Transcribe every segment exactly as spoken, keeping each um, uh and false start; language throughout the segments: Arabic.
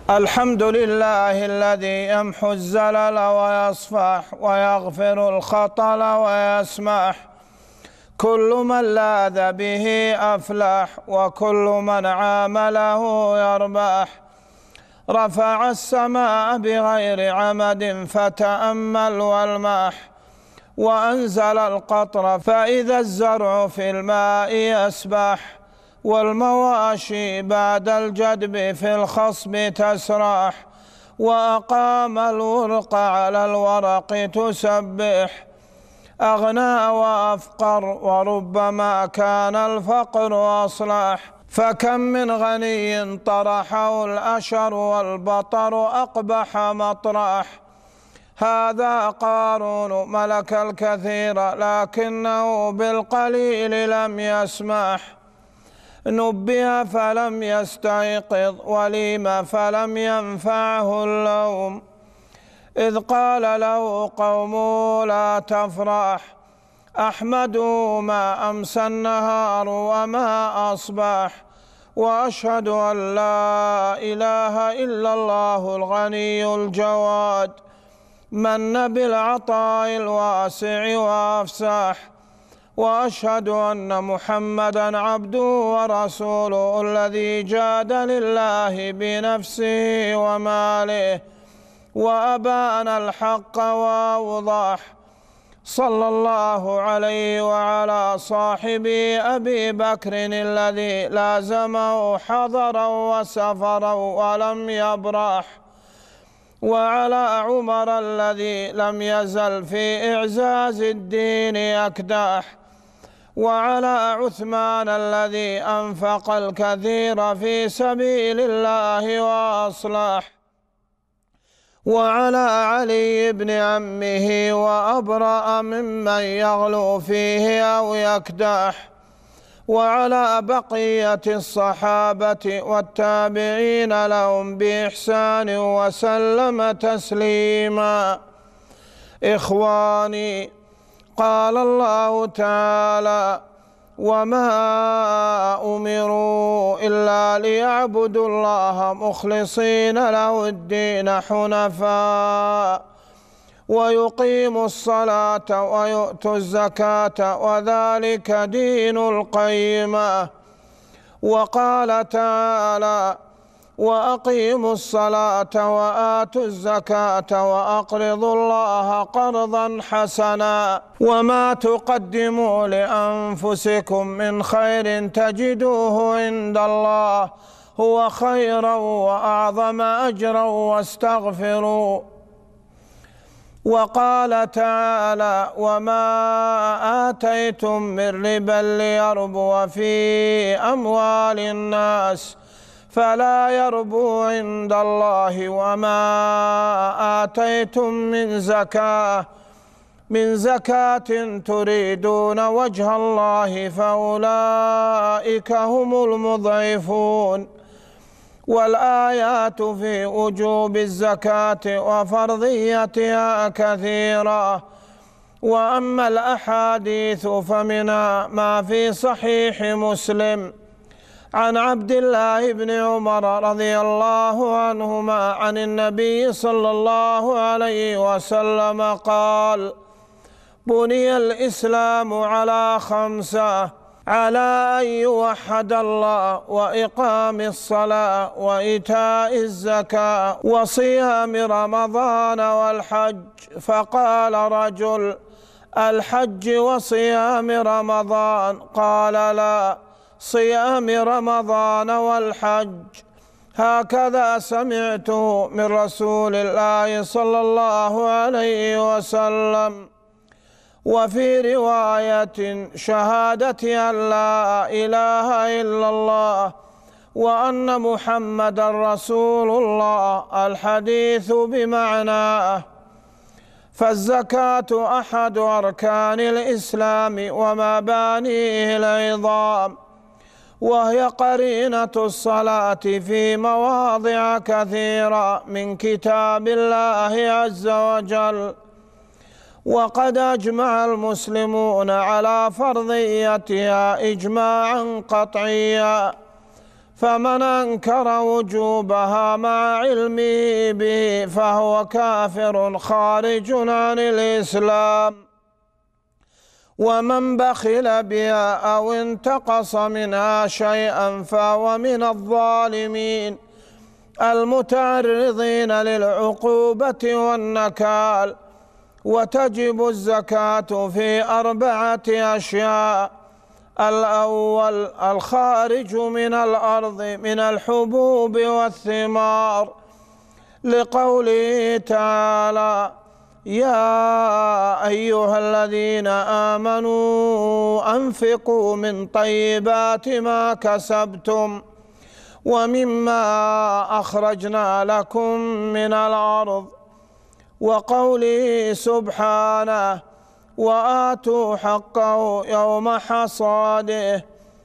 الحمد لله الذي يمحو الزلل ويصفح ويغفر الخطل ويسمح. كل من لاذ به أفلح وكل من عامله يربح. رفع السماء بغير عمد فتأمل والمح، وأنزل القطر فإذا الزرع في الماء يسبح. والمواشي بعد الجدب في الخصب تسرح، وأقام الورق على الورق تسبح. أغنى وأفقر وربما كان الفقر أصلح. فكم من غني طرحه الأشر والبطر أقبح مطرح. هذا قارون ملك الكثير لكنه بالقليل لم يسمح. نبه فلم يستيقظ وليم فلم ينفعه اللوم. إذ قال له قومه لا تفرح، أحمدوا ما أمسى النهار وما أصبح. وأشهد أن لا إله إلا الله الغني الجواد، من بالعطاء الواسع وأفسح. وأشهد أن محمدًا عبده ورسوله الذي جاد لله بنفسه وماله وأبان الحق وأوضح. صلى الله عليه وعلى صاحبه أبي بكر الذي لازمه حضرا وسفرا ولم يبرح، وعلى عمر الذي لم يزل في إعزاز الدين يكدح، وعلى عثمان الذي أنفق الكثير في سبيل الله وأصلح، وعلى علي بن عمه وأبرأ ممن يغلو فيه أو يكدح، وعلى بقية الصحابة والتابعين لهم بإحسان وسلم تسليما. إخواني، قال الله تعالى: وما أمروا إلا ليعبدوا الله مخلصين له الدين حنفاء ويقيموا الصلاة ويؤتوا الزكاة وذلك دين القيمة. وقال تعالى: وأقيموا الصلاة وآتوا الزكاة وأقرضوا الله قرضا حسنا وما تقدموا لأنفسكم من خير تجدوه عند الله هو خيرا وأعظم أجرا واستغفروا. وقال تعالى: وما آتيتم من ربا ليربو في أموال الناس فلا يربو عند الله، وما آتيتم من زكاة من زكاة تريدون وجه الله فأولئك هم المضعفون. والآيات في وجوب الزكاة وفرضيتها كثيرة، وأما الأحاديث فمنها ما في صحيح مسلم عن عبد الله بن عمر رضي الله عنهما عن النبي صلى الله عليه وسلم قال: بني الإسلام على خمسة: على أن يوحد الله وإقام الصلاة وإيتاء الزكاة وصيام رمضان والحج. فقال رجل: الحج وصيام رمضان؟ قال: لا، صيام رمضان والحج. هكذا سمعته من رسول الله صلى الله عليه وسلم. وفي رواية: شهادة أن لا إله إلا الله وأن محمدا رسول الله. الحديث بمعناه. فالزكاة أحد أركان الإسلام ومبانيه العظام، وهي قرينة الصلاة في مواضع كثيرة من كتاب الله عز وجل. وقد أجمع المسلمون على فرضيتها إجماعا قطعيا، فمن أنكر وجوبها مع علمه به فهو كافر خارج عن الإسلام. ومن بخل بها أو انتقص منها شيئا فهو من الظالمين المتعرضين للعقوبة والنكال. وتجب الزكاة في أربعة أشياء: الأول الخارج من الأرض من الحبوب والثمار، لقوله تعالى: يا أيها الذين آمنوا أنفقوا من طيبات ما كسبتم ومما أخرجنا لكم من الأرض. وقوله سبحانه: وآتوا حقه يوم حصاده.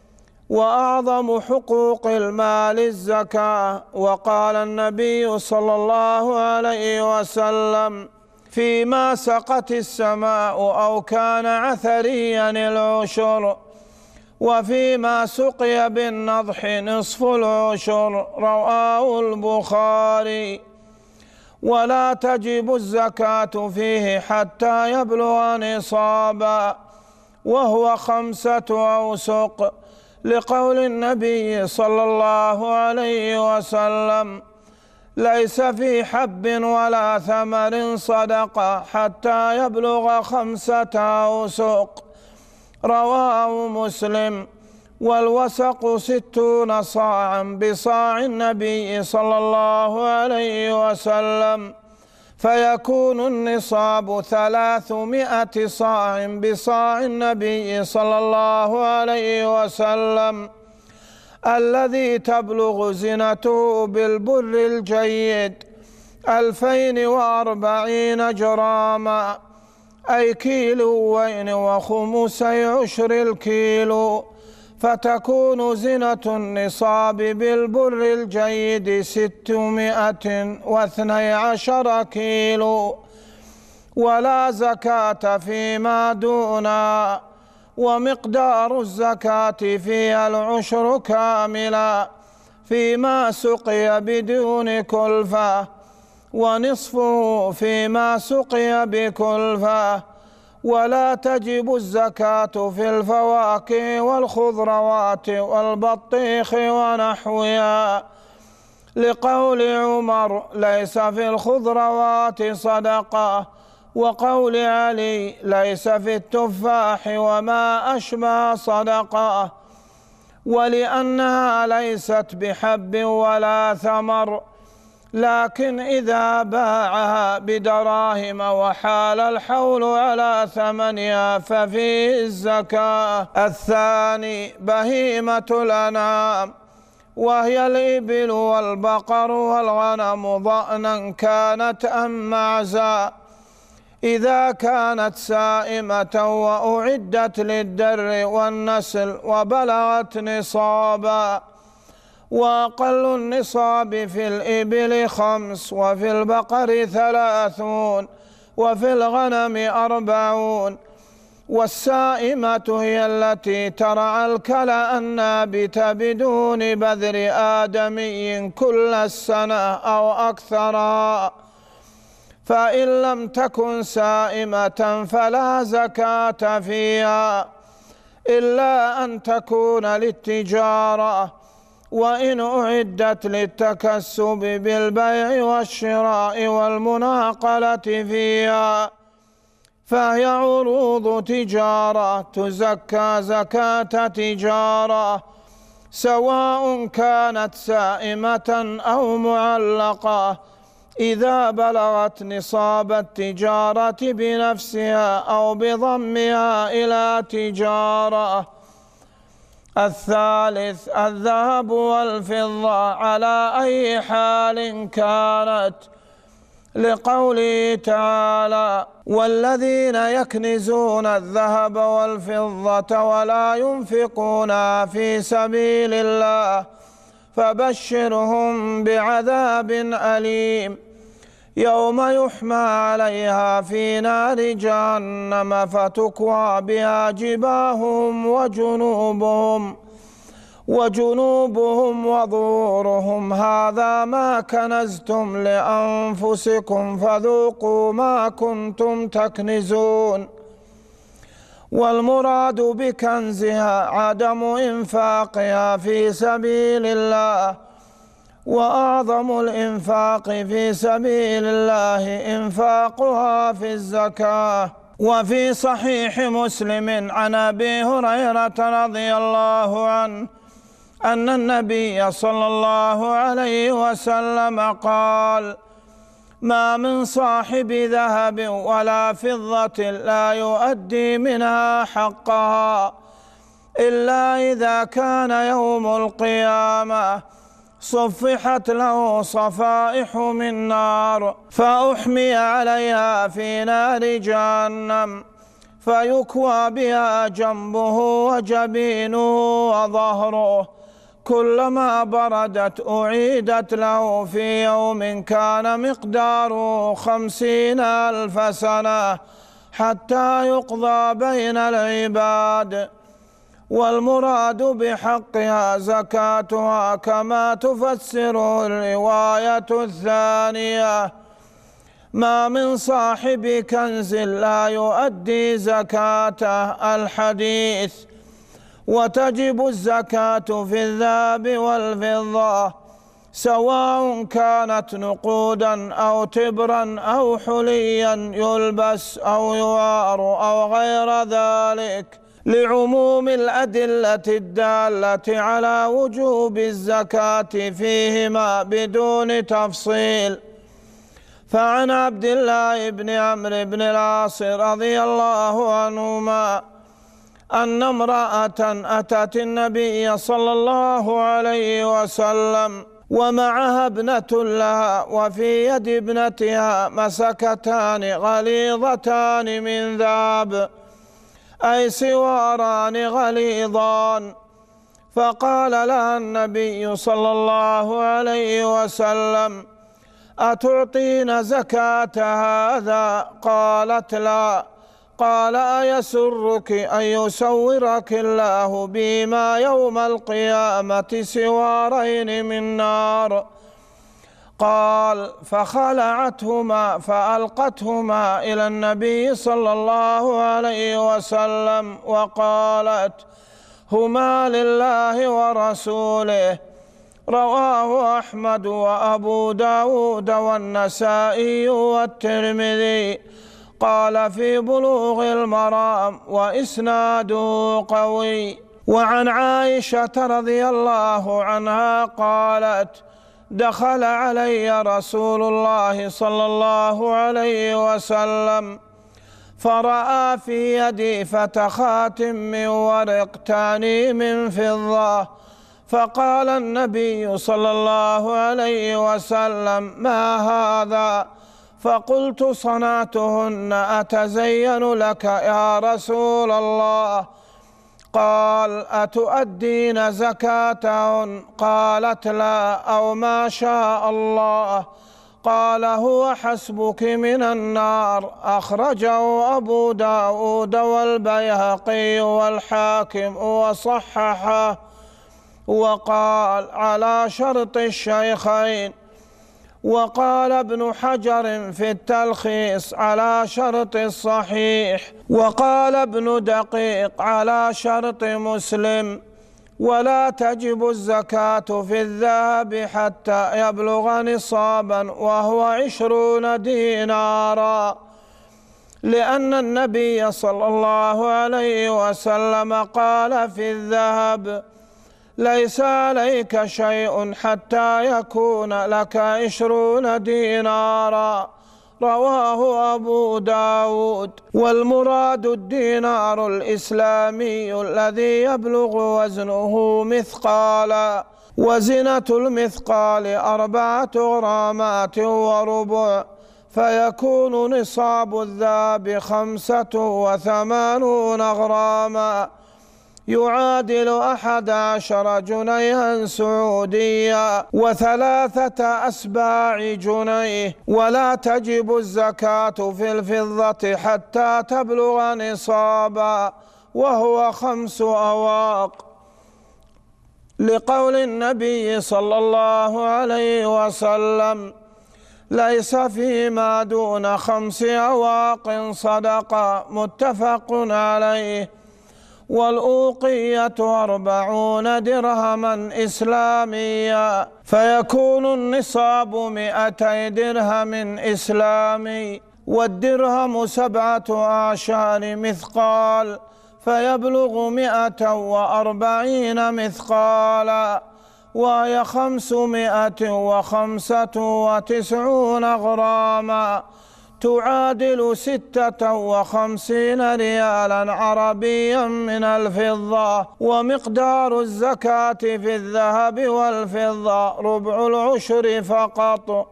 وأعظم حقوق المال الزكاة. وقال النبي صلى الله عليه وسلم: فيما سقت السماء أو كان عثريا العشر، وفيما سقي بالنضح نصف العشر. رواه البخاري. ولا تجب الزكاة فيه حتى يبلغ نصابا، وهو خمسة أوسق، لقول النبي صلى الله عليه وسلم: ليس في حب ولا ثمر صدقة حتى يبلغ خمسة أوسق. رواه مسلم. والوسق ستون صاعا بصاع النبي صلى الله عليه وسلم، فيكون النصاب ثلاثمائة صاع بصاع النبي صلى الله عليه وسلم، الذي تبلغ زنته بالبر الجيد ألفين وأربعين جراما، أي كيلوين وخمسي عشر الكيلو، فتكون زنة النصاب بالبر الجيد ستمائة واثني عشر كيلو. ولا زكاة فيما دونها. ومقدار الزكاة فيها العشر كاملا فيما سقي بدون كلفة، ونصفه فيما سقي بكلفة. ولا تجب الزكاة في الفواكه والخضروات والبطيخ ونحوها، لقول عمر: ليس في الخضروات صدقة. وقول علي: ليس في التفاح وما أشبه صدقة. ولأنها ليست بحب ولا ثمر، لكن إذا باعها بدراهم وحال الحول على ثمنها ففيه الزكاة. الثاني بهيمة الأنعام، وهي الإبل والبقر والغنم ضأنا كانت أم معزا، إذا كانت سائمة وأعدت للدر والنسل وبلغت نصابا. وأقل النصاب في الإبل خمس، وفي البقر ثلاثون، وفي الغنم أربعون. والسائمة هي التي ترعى الكلأ النابت بدون بذر آدمي كل السنة أو أكثرها. فإن لم تكن سائمة فلا زكاة فيها، إلا أن تكون للتجارة، وإن أعدت للتكسب بالبيع والشراء والمناقلة فيها فهي عروض تجارة تزكى زكاة تجارة، سواء كانت سائمة أو معلقة، إذا بلغت نصاب التجارة بنفسها أو بضمها إلى تجارة. الثالث الذهب والفضة على أي حال كانت، لقوله تعالى: والذين يكنزون الذهب والفضة ولا ينفقونها في سبيل الله فبشرهم بعذاب أليم يوم يحمى عليها في نار جهنم فتكوى بها جباههم وجنوبهم وجنوبهم وظهورهم هذا ما كنزتم لأنفسكم فذوقوا ما كنتم تكنزون. والمراد بكنزها عدم إنفاقها في سبيل الله، وأعظم الإنفاق في سبيل الله إنفاقها في الزكاة. وفي صحيح مسلم عن أبي هريرة رضي الله عنه أن النبي صلى الله عليه وسلم قال: ما من صاحب ذهب ولا فضة لا يؤدي منها حقها إلا إذا كان يوم القيامة صفحت له صفائح من نار فأحمي عليها في نار جهنم فيكوى بها جنبه وجبينه وظهره، كلما بردت أعيدت له في يوم كان مقداره خمسين ألف سنة حتى يقضى بين العباد. والمراد بحقها زكاتها كما تفسر الرواية الثانية: ما من صاحب كنز لا يؤدي زكاته الحديث. وتجب الزكاة في الذهب والفضة سواء كانت نقودا أو تبرا أو حليا يلبس أو يوار أو غير ذلك، لعموم الأدلة الدالة على وجوب الزكاة فيهما بدون تفصيل. فعن عبد الله بن عمرو بن العاص رضي الله عنهما أن امرأة أتت النبي صلى الله عليه وسلم ومعها ابنة لها، وفي يد ابنتها مسكتان غليظتان من ذهب، أي سواران غليظان. فقال لها النبي صلى الله عليه وسلم: أتعطين زكاة هذا؟ قالت: لا. قال: أيسرك أن يسورك الله بما يوم القيامة سوارين من نار؟ قال: فخلعتهما فألقتهما إلى النبي صلى الله عليه وسلم وقالت: هما لله ورسوله. رواه أحمد وأبو داود والنسائي والترمذي. قال في بلوغ المرام وإسناده قوي. وعن عائشة رضي الله عنها قالت: دخل علي رسول الله صلى الله عليه وسلم فرأى في يدي فتخات من ورق تاني من فضة، فقال النبي صلى الله عليه وسلم: ما هذا؟ فقلت: صنعتهن أتزين لك يا رسول الله. قال: أتؤدين زكاتهن؟ قالت: لا، أو ما شاء الله. قال: هو حسبك من النار. أخرجه أبو داود والبيهقي والحاكم وصححه، وقال على شرط الشيخين. وقال ابن حجر في التلخيص على شرط الصحيح، وقال ابن دقيق على شرط مسلم. ولا تجب الزكاة في الذهب حتى يبلغ نصابا وهو عشرون دينارا، لأن النبي صلى الله عليه وسلم قال في الذهب: ليس عليك شيء حتى يكون لك عشرون دينارا. رواه أبو داود. والمراد الدينار الإسلامي الذي يبلغ وزنه مثقالا، وزنة المثقال أربعة غرامات وربع، فيكون نصاب الذهب خمسة وثمانون غراما، يعادل أحد عشر جنيها سعوديا وثلاثة أسباع جنيه. ولا تجب الزكاة في الفضة حتى تبلغ نصابا، وهو خمس أواق، لقول النبي صلى الله عليه وسلم: ليس فيما دون خمس أواق صدقة، متفق عليه. والأوقية أربعون درهما إسلاميا، فيكون النصاب مئتي درهم إسلامي، والدرهم سبعة أعشار مثقال، فيبلغ مئة وأربعين مثقالا، وهي خمسمائة وخمسة وتسعون غراما، تعادل ستة وخمسين ريالا عربيا من الفضة. ومقدار الزكاة في الذهب والفضة ربع العشر فقط.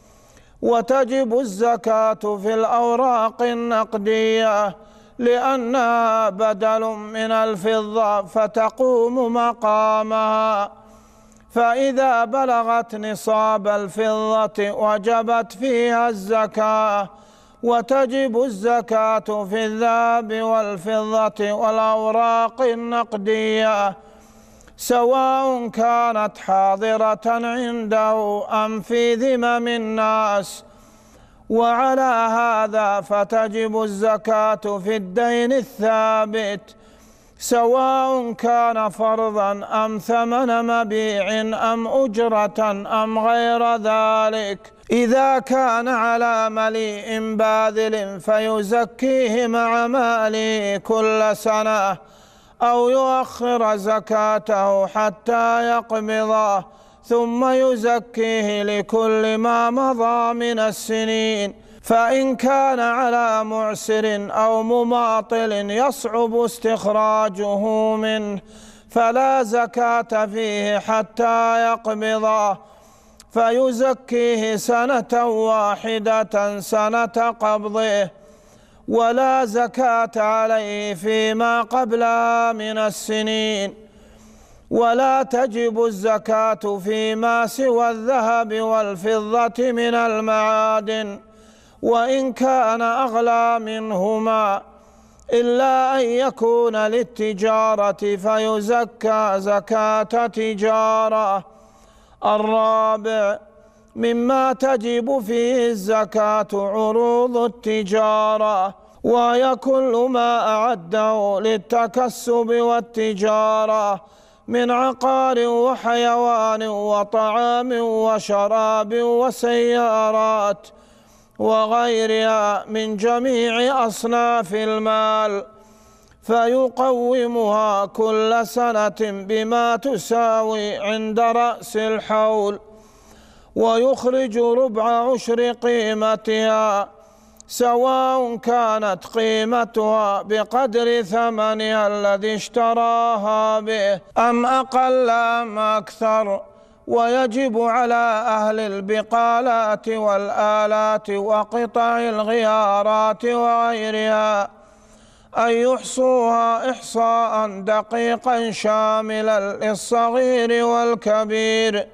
وتجب الزكاة في الأوراق النقدية لأنها بدل من الفضة فتقوم مقامها، فإذا بلغت نصاب الفضة وجبت فيها الزكاة. وتجب الزكاة في الذهب والفضة والأوراق النقدية سواء كانت حاضرة عنده أم في ذمم الناس. وعلى هذا فتجب الزكاة في الدين الثابت سواء كان فرضا أم ثمن مبيع أم أجرة أم غير ذلك. إذا كان على مليء باذل فيزكيه مع ماله كل سنة، أو يؤخر زكاته حتى يقبضه ثم يزكيه لكل ما مضى من السنين. فإن كان على معسر أو مماطل يصعب استخراجه منه فلا زكاة فيه حتى يقبضه، فيزكيه سنة واحدة سنة قبضه، ولا زكاة عليه فيما قبلها من السنين. ولا تجب الزكاة فيما سوى الذهب والفضة من المعادن وإن كان أغلى منهما، إلا أن يكون للتجارة فيزكى زكاة تجارة. الرابع مما تجب فيه الزكاة عروض التجارة، وهي كل ما أعده للتكسب والتجارة من عقار وحيوان وطعام وشراب وسيارات وغيرها من جميع أصناف المال، فيقومها كل سنة بما تساوي عند رأس الحول، ويخرج ربع عشر قيمتها سواء كانت قيمتها بقدر ثمنها الذي اشتراها به أم أقل أم أكثر. ويجب على أهل البقالات والآلات وقطع الغيارات وغيرها أن يحصوها إحصاء دقيقا شاملا للصغير والكبير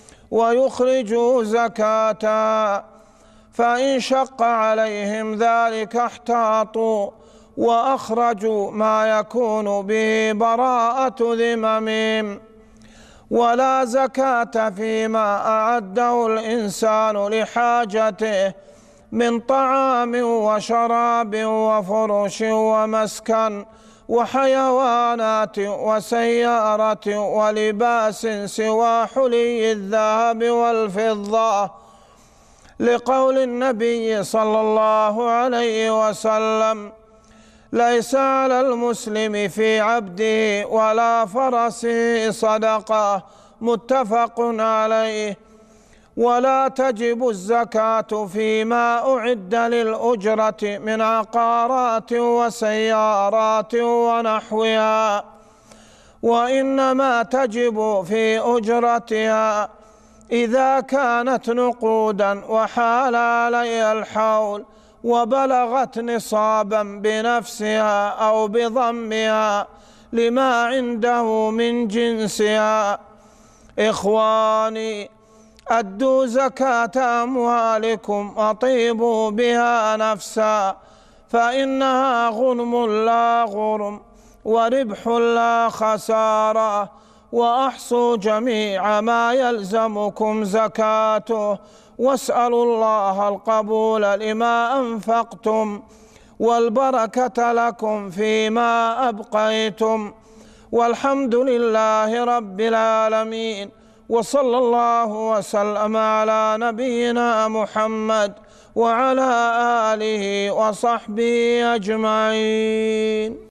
ويخرجوا زكاتها، فإن شق عليهم ذلك احتاطوا وأخرجوا ما يكون به براءة ذممهم. ولا زكاة فيما أعده الإنسان لحاجته من طعام وشراب وفرش ومسكن وحيوانات وسيارة ولباس سوى حلي الذهب والفضة، لقول النبي صلى الله عليه وسلم: ليس على المسلم في عبده ولا فرسه صدقة، متفق عليه. ولا تجب الزكاة فيما أعد للأجرة من عقارات وسيارات ونحوها، وإنما تجب في أجرتها إذا كانت نقودا وحال عليها الحول وبلغت نصابا بنفسها أو بضمها لما عنده من جنسها. إخواني، أدوا زكاة أموالكم وطيبوا بها نفسا، فإنها غنم لا غرم وربح لا خسارة، وأحصوا جميع ما يلزمكم زكاته، واسألوا الله القبول لما أنفقتم والبركة لكم فيما أبقيتم، والحمد لله رب العالمين، وصلى الله وسلم على نبينا محمد وعلى آله وصحبه أجمعين.